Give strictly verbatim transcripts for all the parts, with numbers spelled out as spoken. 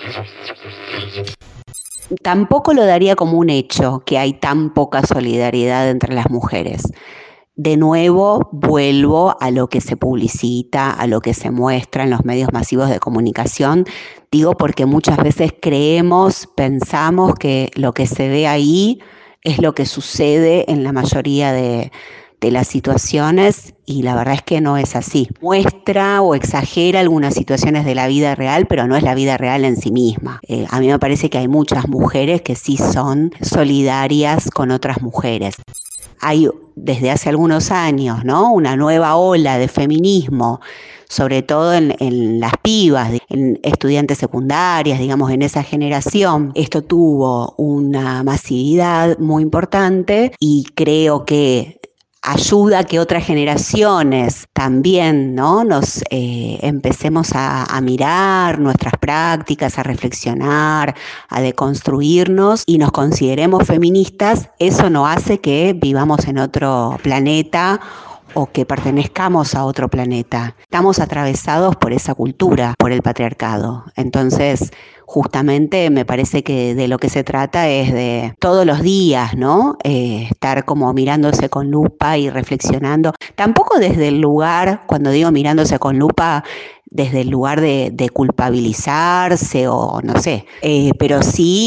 Tampoco lo daría como un hecho que hay tan poca solidaridad entre las mujeres. De nuevo, vuelvo a lo que se publicita, a lo que se muestra en los medios masivos de comunicación. Digo porque muchas veces creemos, pensamos que lo que se ve ahí es lo que sucede en la mayoría de, de las situaciones, y la verdad es que no es así. Muestra o exagera algunas situaciones de la vida real, pero no es la vida real en sí misma. Eh, a mí me parece que hay muchas mujeres que sí son solidarias con otras mujeres. Hay desde hace algunos años, ¿no?, una nueva ola de feminismo, sobre todo en, en las pibas, en estudiantes secundarias, digamos, en esa generación. Esto tuvo una masividad muy importante y creo que ayuda a que otras generaciones también, ¿no?, nos eh, empecemos a, a mirar nuestras prácticas, a reflexionar, a deconstruirnos y nos consideremos feministas. Eso no hace que vivamos en otro planeta o que pertenezcamos a otro planeta. Estamos atravesados por esa cultura, por el patriarcado. Entonces, justamente me parece que de lo que se trata es de todos los días, ¿no?, Eh, estar como mirándose con lupa y reflexionando. Tampoco desde el lugar, cuando digo mirándose con lupa, desde el lugar de, de culpabilizarse o no sé, eh, pero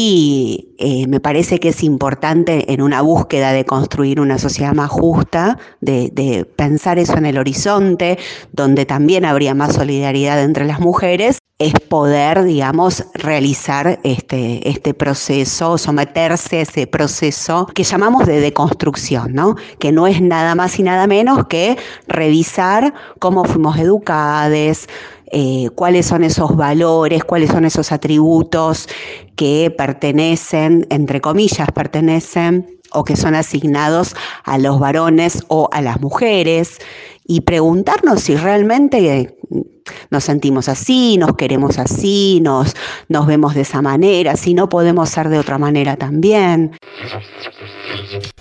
sí eh, me parece que es importante en una búsqueda de construir una sociedad más justa, de, de pensar eso en el horizonte, donde también habría más solidaridad entre las mujeres, es poder, digamos, realizar este, este proceso, someterse a ese proceso que llamamos de deconstrucción, ¿no?, que no es nada más y nada menos que revisar cómo fuimos educadas, eh, cuáles son esos valores, cuáles son esos atributos que pertenecen, entre comillas, pertenecen o que son asignados a los varones o a las mujeres, y preguntarnos si realmente nos sentimos así, nos queremos así, nos, nos vemos de esa manera, si no podemos ser de otra manera también.